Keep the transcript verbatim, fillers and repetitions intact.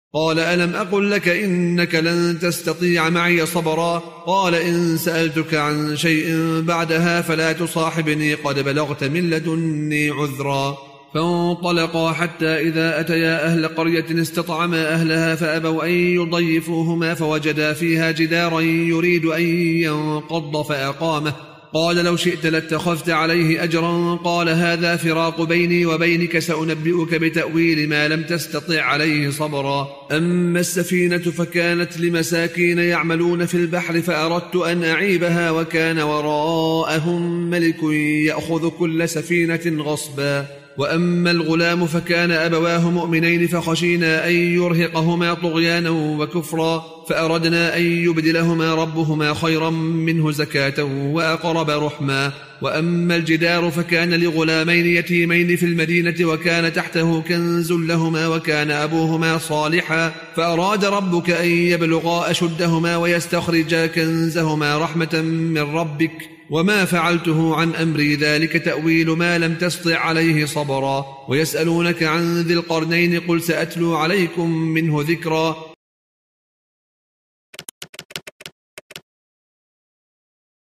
قال ألم أقل لك إنك لن تستطيع معي صبرا؟ قال إن سألتك عن شيء بعدها فلا تصاحبني قد بلغت من لدني عذرا. فانطلقا حتى إذا أتيا أهل قرية استطعما أهلها فأبوا أن يضيفوهما فوجدا فيها جدارا يريد أن ينقض فأقامه. قال لو شئت لاتخذت عليه أجرا. قال هذا فراق بيني وبينك سأنبئك بتأويل ما لم تستطع عليه صبرا. أما السفينة فكانت لمساكين يعملون في البحر فأردت أن أعيبها وكان وراءهم ملك يأخذ كل سفينة غصبا. وأما الغلام فكان أبواه مؤمنين فخشينا أن يرهقهما طغيانا وكفرا فأردنا أن يبدلهما ربهما خيرا منه زكاة وأقرب رحما. وأما الجدار فكان لغلامين يتيمين في المدينة وكان تحته كنز لهما وكان أبوهما صالحا فأراد ربك أن يبلغا أشدهما ويستخرجا كنزهما رحمة من ربك وما فعلته عن أمري ذلك تأويل ما لم تستطع عليه صبرا. ويسألونك عن ذي القرنين قل سأتلو عليكم منه ذكرا.